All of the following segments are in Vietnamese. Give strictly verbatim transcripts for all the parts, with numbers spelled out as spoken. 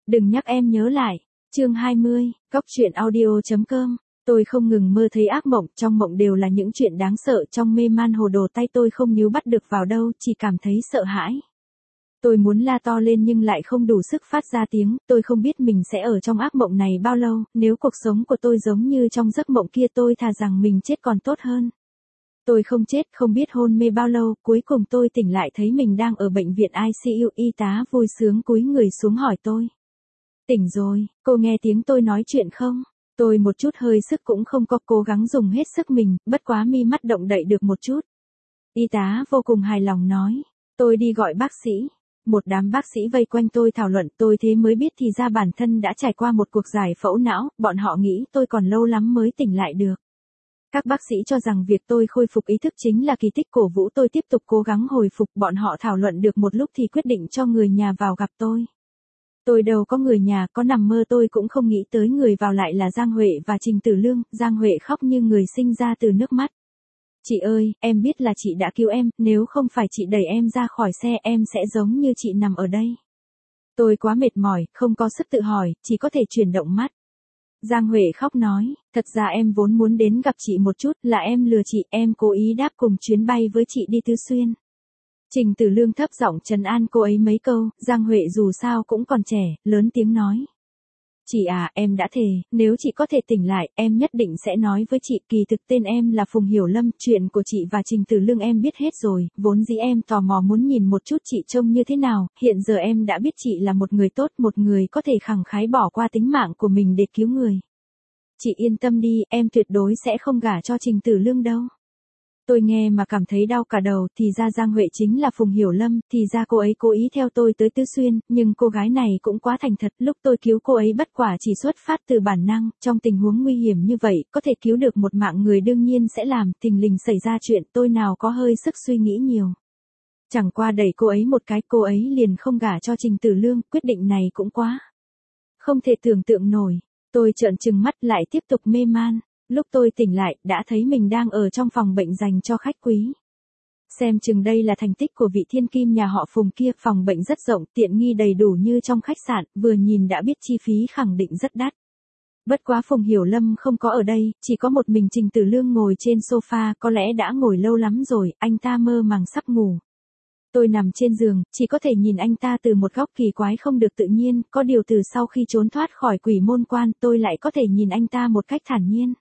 Đừng nhắc em nhớ lại. Chương hai mươi, Cóc truyện audio chấm com. Tôi không ngừng mơ thấy ác mộng, trong mộng đều là những chuyện đáng sợ, trong mê man hồ đồ tay tôi không níu bắt được vào đâu, chỉ cảm thấy sợ hãi. Tôi muốn la to lên nhưng lại không đủ sức phát ra tiếng, tôi không biết mình sẽ ở trong ác mộng này bao lâu, nếu cuộc sống của tôi giống như trong giấc mộng kia tôi thà rằng mình chết còn tốt hơn. Tôi không chết, không biết hôn mê bao lâu, cuối cùng tôi tỉnh lại thấy mình đang ở bệnh viện i xê u, y tá vui sướng cúi người xuống hỏi tôi. Tỉnh rồi, cô nghe tiếng tôi nói chuyện không? Tôi một chút hơi sức cũng không có, cố gắng dùng hết sức mình, bất quá mi mắt động đậy được một chút. Y tá vô cùng hài lòng nói, tôi đi gọi bác sĩ. Một đám bác sĩ vây quanh tôi thảo luận, tôi thế mới biết thì ra bản thân đã trải qua một cuộc giải phẫu não, bọn họ nghĩ tôi còn lâu lắm mới tỉnh lại được. Các bác sĩ cho rằng việc tôi khôi phục ý thức chính là kỳ tích, cổ vũ tôi tiếp tục cố gắng hồi phục, bọn họ thảo luận được một lúc thì quyết định cho người nhà vào gặp tôi. Tôi đâu có người nhà, có nằm mơ tôi cũng không nghĩ tới người vào lại là Giang Huệ và Trình Tử Lương. Giang Huệ khóc như người sinh ra từ nước mắt. Chị ơi, em biết là chị đã cứu em, nếu không phải chị đẩy em ra khỏi xe em sẽ giống như chị nằm ở đây. Tôi quá mệt mỏi, không có sức tự hỏi, chỉ có thể chuyển động mắt. Giang Huệ khóc nói, thật ra em vốn muốn đến gặp chị một chút, là em lừa chị, em cố ý đáp cùng chuyến bay với chị đi Tứ Xuyên. Trình Tử Lương thấp giọng trấn an cô ấy mấy câu, Giang Huệ dù sao cũng còn trẻ, lớn tiếng nói. Chị à, em đã thề, nếu chị có thể tỉnh lại, em nhất định sẽ nói với chị, kỳ thực tên em là Phùng Hiểu Lâm, chuyện của chị và Trình Tử Lương em biết hết rồi, vốn dĩ em tò mò muốn nhìn một chút chị trông như thế nào, hiện giờ em đã biết chị là một người tốt, một người có thể khẳng khái bỏ qua tính mạng của mình để cứu người. Chị yên tâm đi, em tuyệt đối sẽ không gả cho Trình Tử Lương đâu. Tôi nghe mà cảm thấy đau cả đầu, thì ra Giang Huệ chính là Phùng Hiểu Lâm, thì ra cô ấy cố ý theo tôi tới Tứ Xuyên, nhưng cô gái này cũng quá thành thật, lúc tôi cứu cô ấy bất quả chỉ xuất phát từ bản năng, trong tình huống nguy hiểm như vậy, có thể cứu được một mạng người đương nhiên sẽ làm, thình lình xảy ra chuyện tôi nào có hơi sức suy nghĩ nhiều. Chẳng qua đẩy cô ấy một cái, cô ấy liền không gả cho Trình Tử Lương, quyết định này cũng quá không thể tưởng tượng nổi. Tôi trợn trừng mắt lại tiếp tục mê man. Lúc tôi tỉnh lại, đã thấy mình đang ở trong phòng bệnh dành cho khách quý. Xem chừng đây là thành tích của vị thiên kim nhà họ Phùng kia, phòng bệnh rất rộng, tiện nghi đầy đủ như trong khách sạn, vừa nhìn đã biết chi phí khẳng định rất đắt. Bất quá Phùng Hiểu Lâm không có ở đây, chỉ có một mình Trình Tử Lương ngồi trên sofa, có lẽ đã ngồi lâu lắm rồi, anh ta mơ màng sắp ngủ. Tôi nằm trên giường, chỉ có thể nhìn anh ta từ một góc kỳ quái không được tự nhiên, có điều từ sau khi trốn thoát khỏi quỷ môn quan, tôi lại có thể nhìn anh ta một cách thản nhiên.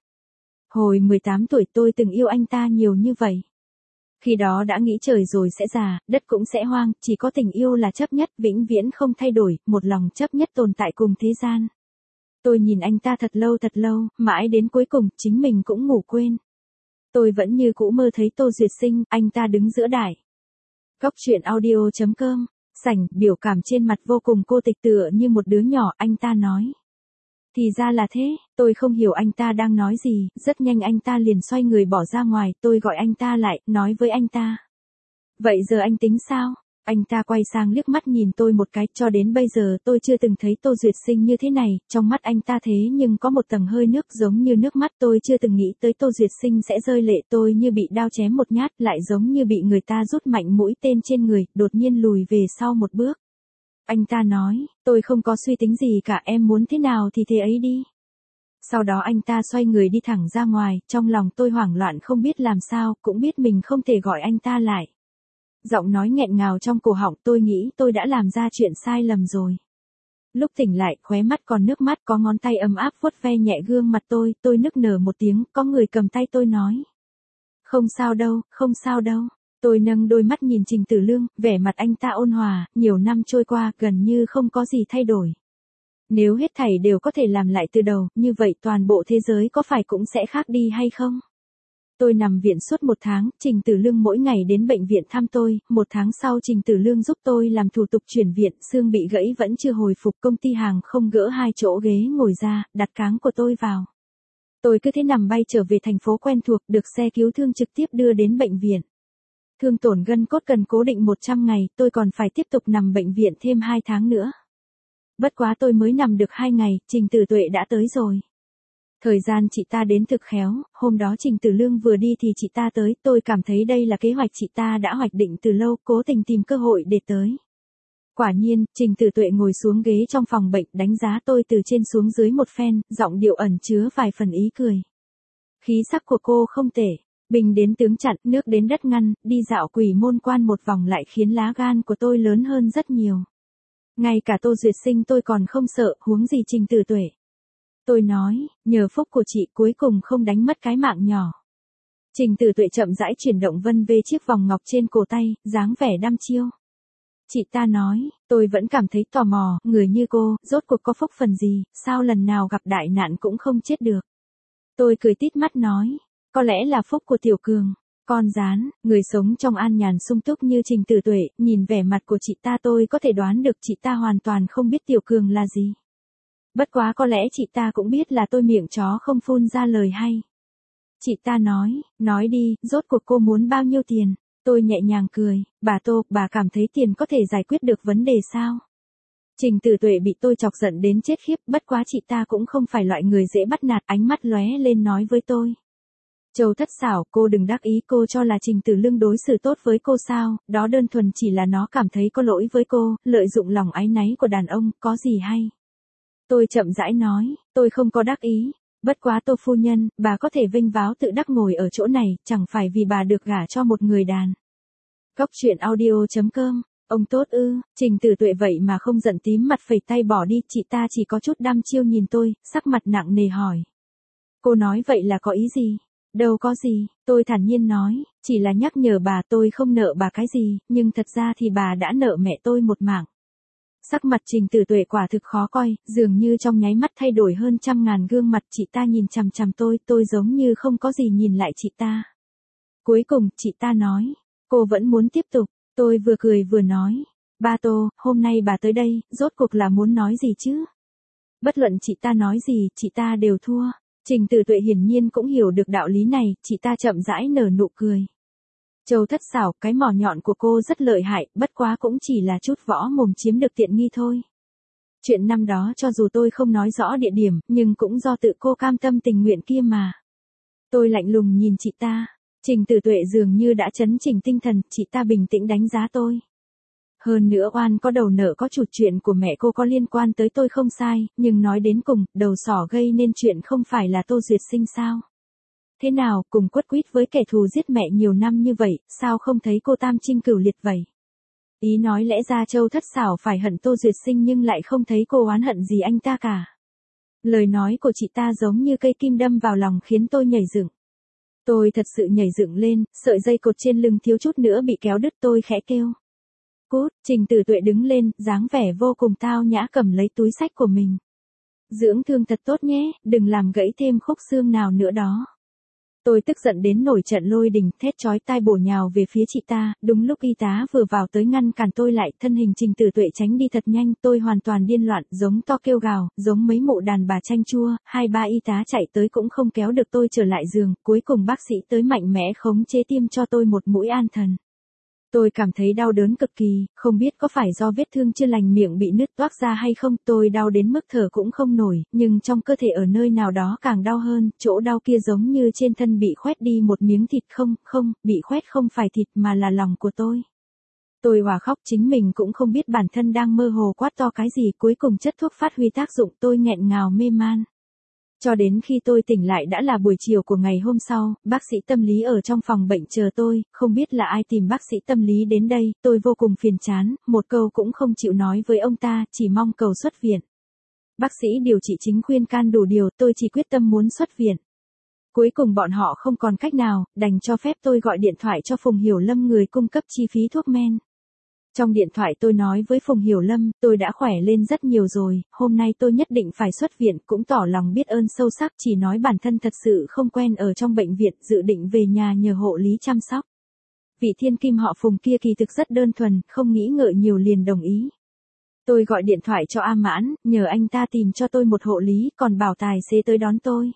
Hồi mười tám tuổi tôi từng yêu anh ta nhiều như vậy. Khi đó đã nghĩ trời rồi sẽ già, đất cũng sẽ hoang, chỉ có tình yêu là chấp nhất, vĩnh viễn không thay đổi, một lòng chấp nhất tồn tại cùng thế gian. Tôi nhìn anh ta thật lâu thật lâu, mãi đến cuối cùng, chính mình cũng ngủ quên. Tôi vẫn như cũ mơ thấy Tô Duyệt Sinh, anh ta đứng giữa đài. Cóc truyện audio chấm com, sảnh, biểu cảm trên mặt vô cùng cô tịch tựa như một đứa nhỏ, anh ta nói. Thì ra là thế, tôi không hiểu anh ta đang nói gì, rất nhanh anh ta liền xoay người bỏ ra ngoài, tôi gọi anh ta lại, nói với anh ta. Vậy giờ anh tính sao? Anh ta quay sang liếc mắt nhìn tôi một cái, cho đến bây giờ tôi chưa từng thấy Tô Duyệt Sinh như thế này, trong mắt anh ta thế nhưng có một tầng hơi nước giống như nước mắt, tôi chưa từng nghĩ tới Tô Duyệt Sinh sẽ rơi lệ, tôi như bị đao chém một nhát, lại giống như bị người ta rút mạnh mũi tên trên người, đột nhiên lùi về sau một bước. Anh ta nói, tôi không có suy tính gì cả, em muốn thế nào thì thế ấy đi. Sau đó anh ta xoay người đi thẳng ra ngoài, trong lòng tôi hoảng loạn không biết làm sao, cũng biết mình không thể gọi anh ta lại. Giọng nói nghẹn ngào trong cổ họng, tôi nghĩ tôi đã làm ra chuyện sai lầm rồi. Lúc tỉnh lại, khóe mắt còn nước mắt, có ngón tay ấm áp vuốt ve nhẹ gương mặt tôi, tôi nức nở một tiếng, có người cầm tay tôi nói. Không sao đâu, không sao đâu. Tôi nâng đôi mắt nhìn Trình Tử Lương, vẻ mặt anh ta ôn hòa, nhiều năm trôi qua, gần như không có gì thay đổi. Nếu hết thảy đều có thể làm lại từ đầu, như vậy toàn bộ thế giới có phải cũng sẽ khác đi hay không? Tôi nằm viện suốt một tháng, Trình Tử Lương mỗi ngày đến bệnh viện thăm tôi, một tháng sau Trình Tử Lương giúp tôi làm thủ tục chuyển viện, xương bị gãy vẫn chưa hồi phục, công ty hàng không gỡ hai chỗ ghế ngồi ra, đặt cáng của tôi vào. Tôi cứ thế nằm bay trở về thành phố quen thuộc, được xe cứu thương trực tiếp đưa đến bệnh viện. Thương tổn gân cốt cần cố định một trăm ngày, tôi còn phải tiếp tục nằm bệnh viện thêm hai tháng nữa. Bất quá tôi mới nằm được hai ngày, Trình Tử Tuệ đã tới rồi. Thời gian chị ta đến thực khéo, hôm đó Trình Tử Lương vừa đi thì chị ta tới, tôi cảm thấy đây là kế hoạch chị ta đã hoạch định từ lâu, cố tình tìm cơ hội để tới. Quả nhiên, Trình Tử Tuệ ngồi xuống ghế trong phòng bệnh đánh giá tôi từ trên xuống dưới một phen, giọng điệu ẩn chứa vài phần ý cười. Khí sắc của cô không tệ, binh đến tướng chặn, nước đến đất ngăn, đi dạo Quỷ Môn Quan một vòng lại khiến lá gan của tôi lớn hơn rất nhiều. Ngay cả Tô Duyệt Sinh tôi còn không sợ, huống gì Trình Tử Tuệ. Tôi nói, nhờ phúc của chị cuối cùng không đánh mất cái mạng nhỏ. Trình Tử Tuệ chậm rãi chuyển động vân về chiếc vòng ngọc trên cổ tay, dáng vẻ đăm chiêu. Chị ta nói, tôi vẫn cảm thấy tò mò, người như cô, rốt cuộc có phúc phần gì, sao lần nào gặp đại nạn cũng không chết được. Tôi cười tít mắt nói, có lẽ là phúc của Tiểu Cường. Con rán, người sống trong an nhàn sung túc như Trình Tử Tuệ, nhìn vẻ mặt của chị ta tôi có thể đoán được chị ta hoàn toàn không biết Tiểu Cường là gì. Bất quá có lẽ chị ta cũng biết là tôi miệng chó không phun ra lời hay. Chị ta nói, nói đi, rốt cuộc cô muốn bao nhiêu tiền? Tôi nhẹ nhàng cười, bà Tô, bà cảm thấy tiền có thể giải quyết được vấn đề sao? Trình Tử Tuệ bị tôi chọc giận đến chết khiếp, bất quá chị ta cũng không phải loại người dễ bắt nạt, ánh mắt lóe lên nói với tôi. Châu Thất Xảo, cô đừng đắc ý, cô cho là Trình Tử Lương đối xử tốt với cô sao, đó đơn thuần chỉ là nó cảm thấy có lỗi với cô, lợi dụng lòng áy náy của đàn ông, có gì hay. Tôi chậm rãi nói, tôi không có đắc ý, bất quá Tô phu nhân, bà có thể vinh váo tự đắc ngồi ở chỗ này, chẳng phải vì bà được gả cho một người đàn. Góc truyện audio chấm com, ông tốt ư, Trình Tử Tuệ vậy mà không giận tím mặt phẩy tay bỏ đi, chị ta chỉ có chút đăm chiêu nhìn tôi, sắc mặt nặng nề hỏi. Cô nói vậy là có ý gì? Đâu có gì, tôi thản nhiên nói, chỉ là nhắc nhở bà tôi không nợ bà cái gì, nhưng thật ra thì bà đã nợ mẹ tôi một mạng. Sắc mặt Trình Tử Tuệ quả thực khó coi, dường như trong nháy mắt thay đổi hơn trăm ngàn gương mặt, chị ta nhìn chằm chằm tôi, tôi giống như không có gì nhìn lại chị ta. Cuối cùng, chị ta nói, cô vẫn muốn tiếp tục, tôi vừa cười vừa nói, ba Tô, hôm nay bà tới đây, rốt cuộc là muốn nói gì chứ? Bất luận chị ta nói gì, chị ta đều thua. Trình Tử Tuệ hiển nhiên cũng hiểu được đạo lý này, chị ta chậm rãi nở nụ cười. Châu Thất Xảo, cái mỏ nhọn của cô rất lợi hại, bất quá cũng chỉ là chút võ mồm chiếm được tiện nghi thôi. Chuyện năm đó cho dù tôi không nói rõ địa điểm, nhưng cũng do tự cô cam tâm tình nguyện kia mà. Tôi lạnh lùng nhìn chị ta, Trình Tử Tuệ dường như đã chấn chỉnh tinh thần, chị ta bình tĩnh đánh giá tôi. Hơn nữa oan có đầu nợ có chủ, chuyện của mẹ cô có liên quan tới tôi không sai, nhưng nói đến cùng, đầu sỏ gây nên chuyện không phải là Tô Duyệt Sinh sao? Thế nào, cùng quất quýt với kẻ thù giết mẹ nhiều năm như vậy, sao không thấy cô tam trinh cửu liệt vậy? Ý nói lẽ ra Châu Thất Xảo phải hận Tô Duyệt Sinh nhưng lại không thấy cô oán hận gì anh ta cả. Lời nói của chị ta giống như cây kim đâm vào lòng khiến tôi nhảy dựng. Tôi thật sự nhảy dựng lên, sợi dây cột trên lưng thiếu chút nữa bị kéo đứt, tôi khẽ kêu. Cút, Trình Tử Tuệ đứng lên, dáng vẻ vô cùng tao nhã cầm lấy túi xách của mình. Dưỡng thương thật tốt nhé, đừng làm gãy thêm khúc xương nào nữa đó. Tôi tức giận đến nổi trận lôi đình, thét chói tai bổ nhào về phía chị ta, đúng lúc y tá vừa vào tới ngăn cản tôi lại, thân hình Trình Tử Tuệ tránh đi thật nhanh, tôi hoàn toàn điên loạn, giống to kêu gào, giống mấy mụ đàn bà chanh chua, hai ba y tá chạy tới cũng không kéo được tôi trở lại giường, cuối cùng bác sĩ tới mạnh mẽ khống chế tiêm cho tôi một mũi an thần. Tôi cảm thấy đau đớn cực kỳ, không biết có phải do vết thương chưa lành miệng bị nứt toác ra hay không, tôi đau đến mức thở cũng không nổi, nhưng trong cơ thể ở nơi nào đó càng đau hơn, chỗ đau kia giống như trên thân bị khoét đi một miếng thịt, không, không, bị khoét không phải thịt mà là lòng của tôi. Tôi òa khóc, chính mình cũng không biết bản thân đang mơ hồ quát to cái gì, cuối cùng chất thuốc phát huy tác dụng, tôi nghẹn ngào mê man. Cho đến khi tôi tỉnh lại đã là buổi chiều của ngày hôm sau, bác sĩ tâm lý ở trong phòng bệnh chờ tôi, không biết là ai tìm bác sĩ tâm lý đến đây, tôi vô cùng phiền chán, một câu cũng không chịu nói với ông ta, chỉ mong cầu xuất viện. Bác sĩ điều trị chính khuyên can đủ điều, tôi chỉ quyết tâm muốn xuất viện. Cuối cùng bọn họ không còn cách nào, đành cho phép tôi gọi điện thoại cho Phùng Hiểu Lâm, người cung cấp chi phí thuốc men. Trong điện thoại tôi nói với Phùng Hiểu Lâm, tôi đã khỏe lên rất nhiều rồi, hôm nay tôi nhất định phải xuất viện, cũng tỏ lòng biết ơn sâu sắc, chỉ nói bản thân thật sự không quen ở trong bệnh viện, dự định về nhà nhờ hộ lý chăm sóc. Vị thiên kim họ Phùng kia kỳ thực rất đơn thuần, không nghĩ ngợi nhiều liền đồng ý. Tôi gọi điện thoại cho A Mãn, nhờ anh ta tìm cho tôi một hộ lý, còn bảo tài xế tới đón tôi.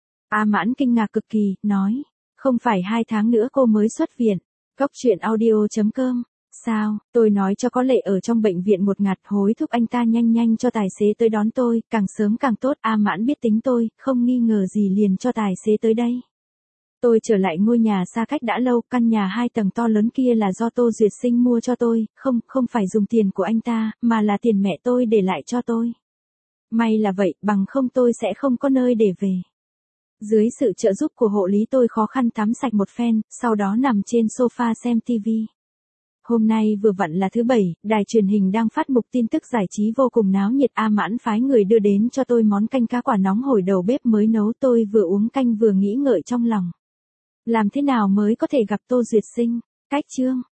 A Mãn kinh ngạc cực kỳ, nói, không phải hai tháng nữa cô mới xuất viện. Góc truyện audio chấm com. Sao, tôi nói cho có lệ ở trong bệnh viện một ngạt, hối thúc anh ta nhanh nhanh cho tài xế tới đón tôi, càng sớm càng tốt. A Mãn biết tính tôi, không nghi ngờ gì liền cho tài xế tới đây. Tôi trở lại ngôi nhà xa cách đã lâu, căn nhà hai tầng to lớn kia là do Tô Duyệt Sinh mua cho tôi, không, không phải dùng tiền của anh ta, mà là tiền mẹ tôi để lại cho tôi. May là vậy, bằng không tôi sẽ không có nơi để về. Dưới sự trợ giúp của hộ lý tôi khó khăn tắm sạch một phen, sau đó nằm trên sofa xem tivi. Hôm nay vừa vặn là thứ bảy, đài truyền hình đang phát mục tin tức giải trí vô cùng náo nhiệt. A Mãn phái người đưa đến cho tôi món canh cá quả nóng hổi đầu bếp mới nấu, tôi vừa uống canh vừa nghĩ ngợi trong lòng. Làm thế nào mới có thể gặp Tô Duyệt Sinh? Cách chương